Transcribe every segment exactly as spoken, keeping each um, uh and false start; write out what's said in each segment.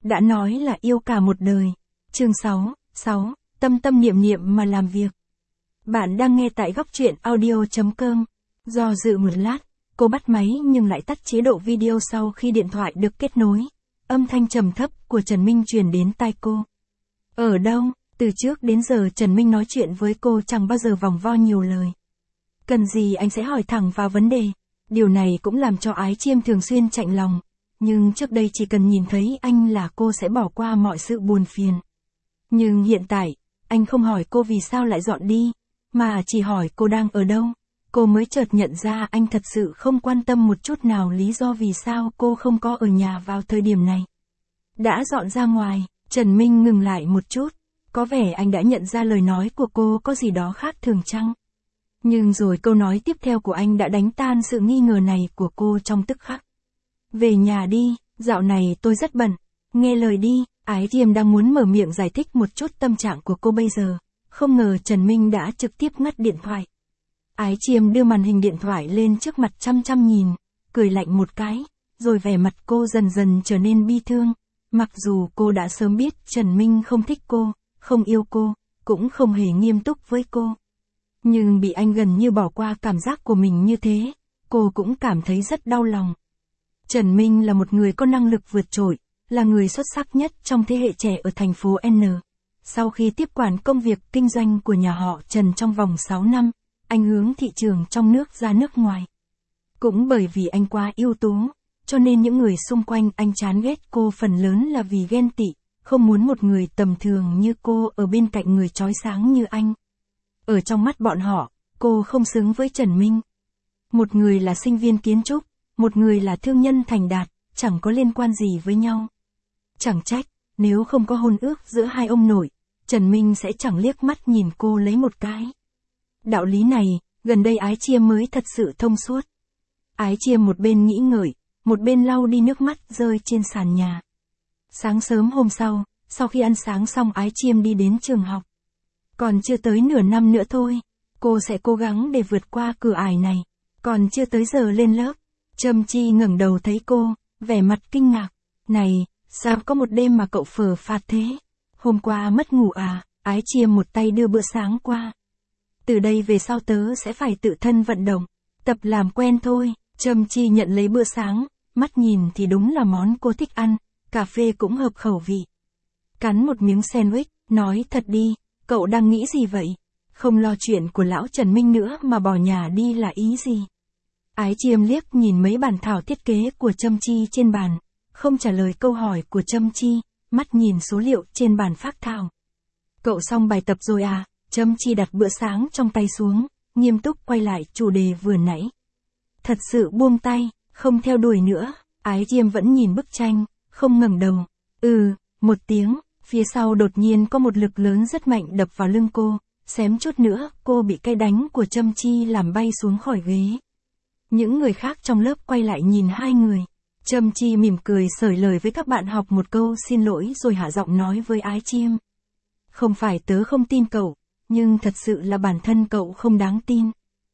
đã nói là yêu cả một đời. Chương sáu, sáu, tâm tâm niệm niệm mà làm việc. Bạn đang nghe tại góc truyện audio chấm com. Do dự một lát, cô bắt máy nhưng lại tắt chế độ video sau khi điện thoại được kết nối. Âm thanh trầm thấp của Trần Minh truyền đến tai cô. Ở đâu? Từ trước đến giờ Trần Minh nói chuyện với cô chẳng bao giờ vòng vo nhiều lời. Cần gì anh sẽ hỏi thẳng vào vấn đề. Điều này cũng làm cho Ái Chiêm thường xuyên chạnh lòng. Nhưng trước đây chỉ cần nhìn thấy anh là cô sẽ bỏ qua mọi sự buồn phiền. Nhưng hiện tại, anh không hỏi cô vì sao lại dọn đi, mà chỉ hỏi cô đang ở đâu. Cô mới chợt nhận ra anh thật sự không quan tâm một chút nào lý do vì sao cô không có ở nhà vào thời điểm này. Đã dọn ra ngoài, Trần Minh ngừng lại một chút. Có vẻ anh đã nhận ra lời nói của cô có gì đó khác thường chăng? Nhưng rồi câu nói tiếp theo của anh đã đánh tan sự nghi ngờ này của cô trong tức khắc. Về nhà đi, dạo này tôi rất bận. Nghe lời đi. Ái Chiêm đang muốn mở miệng giải thích một chút tâm trạng của cô bây giờ. Không ngờ Trần Minh đã trực tiếp ngắt điện thoại. Ái Chiêm đưa màn hình điện thoại lên trước mặt chăm chăm nhìn, cười lạnh một cái, rồi vẻ mặt cô dần dần trở nên bi thương. Mặc dù cô đã sớm biết Trần Minh không thích cô, không yêu cô, cũng không hề nghiêm túc với cô. Nhưng bị anh gần như bỏ qua cảm giác của mình như thế, cô cũng cảm thấy rất đau lòng. Trần Minh là một người có năng lực vượt trội, là người xuất sắc nhất trong thế hệ trẻ ở thành phố N. Sau khi tiếp quản công việc kinh doanh của nhà họ Trần trong vòng sáu năm, anh hướng thị trường trong nước ra nước ngoài. Cũng bởi vì anh quá ưu tú, cho nên những người xung quanh anh chán ghét cô phần lớn là vì ghen tị, không muốn một người tầm thường như cô ở bên cạnh người chói sáng như anh. Ở trong mắt bọn họ, cô không xứng với Trần Minh. Một người là sinh viên kiến trúc, một người là thương nhân thành đạt, chẳng có liên quan gì với nhau. Chẳng trách, nếu không có hôn ước giữa hai ông nội, Trần Minh sẽ chẳng liếc mắt nhìn cô lấy một cái. Đạo lý này, gần đây Ái Chiêm mới thật sự thông suốt. Ái Chiêm một bên nghĩ ngợi, một bên lau đi nước mắt rơi trên sàn nhà. Sáng sớm hôm sau, sau khi ăn sáng xong Ái Chiêm đi đến trường học. Còn chưa tới nửa năm nữa thôi, cô sẽ cố gắng để vượt qua cửa ải này. Còn chưa tới giờ lên lớp, Trâm Chi ngẩng đầu thấy cô, vẻ mặt kinh ngạc. Này, sao có một đêm mà cậu phờ phạt thế? Hôm qua mất ngủ à? Ái Chiêm một tay đưa bữa sáng qua. Từ đây về sau tớ sẽ phải tự thân vận động, tập làm quen thôi. Trâm Chi nhận lấy bữa sáng, mắt nhìn thì đúng là món cô thích ăn, cà phê cũng hợp khẩu vị. Cắn một miếng sandwich, nói thật đi, cậu đang nghĩ gì vậy? Không lo chuyện của lão Trần Minh nữa mà bỏ nhà đi là ý gì? Ái Chiêm liếc nhìn mấy bản thảo thiết kế của Trâm Chi trên bàn, không trả lời câu hỏi của Trâm Chi, mắt nhìn số liệu trên bàn phác thảo. Cậu xong bài tập rồi à? Trâm Chi đặt bữa sáng trong tay xuống, nghiêm túc quay lại chủ đề vừa nãy. Thật sự buông tay, không theo đuổi nữa. Ái Chiêm vẫn nhìn bức tranh, không ngẩng đầu. Ừ, một tiếng, phía sau đột nhiên có một lực lớn rất mạnh đập vào lưng cô, xém chút nữa cô bị cây đánh của Trâm Chi làm bay xuống khỏi ghế. Những người khác trong lớp quay lại nhìn hai người. Trâm Chi mỉm cười sởi lời với các bạn học một câu xin lỗi rồi hạ giọng nói với Ái Chiêm. Không phải tớ không tin cậu, nhưng thật sự là bản thân cậu không đáng tin.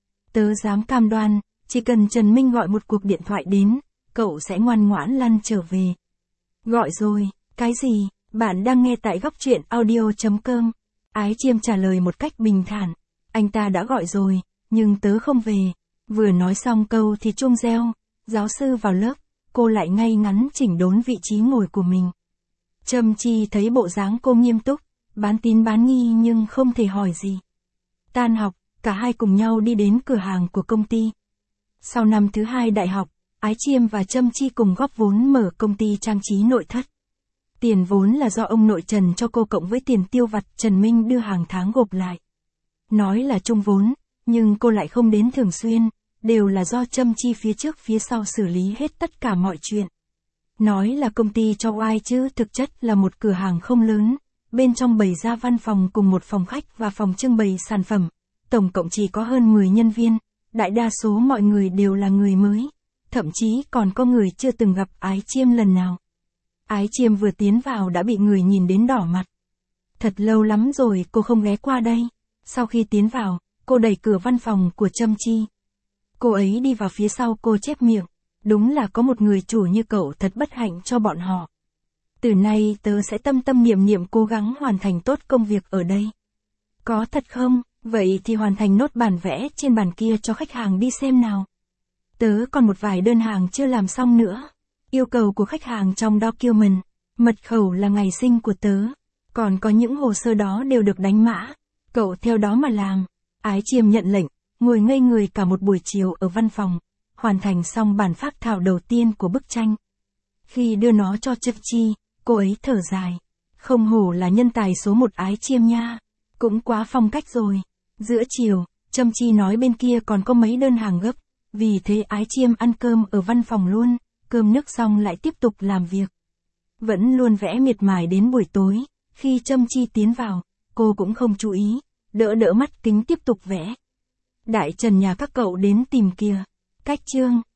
Tớ dám cam đoan, chỉ cần Trần Minh gọi một cuộc điện thoại đến, cậu sẽ ngoan ngoãn lăn trở về. Gọi rồi, cái gì? Bạn đang nghe tại góc truyện audio chấm com. Ái Chiêm trả lời một cách bình thản. Anh ta đã gọi rồi, nhưng tớ không về. Vừa nói xong câu thì chuông reo, giáo sư vào lớp, cô lại ngay ngắn chỉnh đốn vị trí ngồi của mình. Trâm Chi thấy bộ dáng cô nghiêm túc, bán tín bán nghi nhưng không thể hỏi gì. Tan học, cả hai cùng nhau đi đến cửa hàng của công ty. Sau năm thứ hai đại học, Ái Chiêm và Trâm Chi cùng góp vốn mở công ty trang trí nội thất. Tiền vốn là do ông nội Trần cho cô cộng với tiền tiêu vặt Trần Minh đưa hàng tháng gộp lại. Nói là chung vốn, nhưng cô lại không đến thường xuyên, đều là do Trâm Chi phía trước phía sau xử lý hết tất cả mọi chuyện. Nói là công ty cho oai chứ thực chất là một cửa hàng không lớn, bên trong bày ra văn phòng cùng một phòng khách và phòng trưng bày sản phẩm, tổng cộng chỉ có hơn mười nhân viên, đại đa số mọi người đều là người mới, thậm chí còn có người chưa từng gặp Ái Chiêm lần nào. Ái Chiêm vừa tiến vào đã bị người nhìn đến đỏ mặt. Thật lâu lắm rồi cô không ghé qua đây. Sau khi tiến vào, cô đẩy cửa văn phòng của Trâm Chi. Cô ấy đi vào phía sau cô chép miệng. Đúng là có một người chủ như cậu thật bất hạnh cho bọn họ. Từ nay tớ sẽ tâm tâm niệm niệm cố gắng hoàn thành tốt công việc ở đây. Có thật không? Vậy thì hoàn thành nốt bản vẽ trên bàn kia cho khách hàng đi xem nào. Tớ còn một vài đơn hàng chưa làm xong nữa. Yêu cầu của khách hàng trong document, mật khẩu là ngày sinh của tớ. Còn có những hồ sơ đó đều được đánh mã. Cậu theo đó mà làm. Ái Chiêm nhận lệnh, ngồi ngây người cả một buổi chiều ở văn phòng, hoàn thành xong bản phác thảo đầu tiên của bức tranh. Khi đưa nó cho Châm Chi, cô ấy thở dài. Không hổ là nhân tài số một Ái Chiêm nha. Cũng quá phong cách rồi. Giữa chiều, Châm Chi nói bên kia còn có mấy đơn hàng gấp. Vì thế Ái Chiêm ăn cơm ở văn phòng luôn, cơm nước xong lại tiếp tục làm việc. Vẫn luôn vẽ miệt mài đến buổi tối, khi Châm Chi tiến vào, cô cũng không chú ý, đỡ đỡ mắt kính tiếp tục vẽ. Đại trần nhà các cậu đến tìm kìa. Cách chương.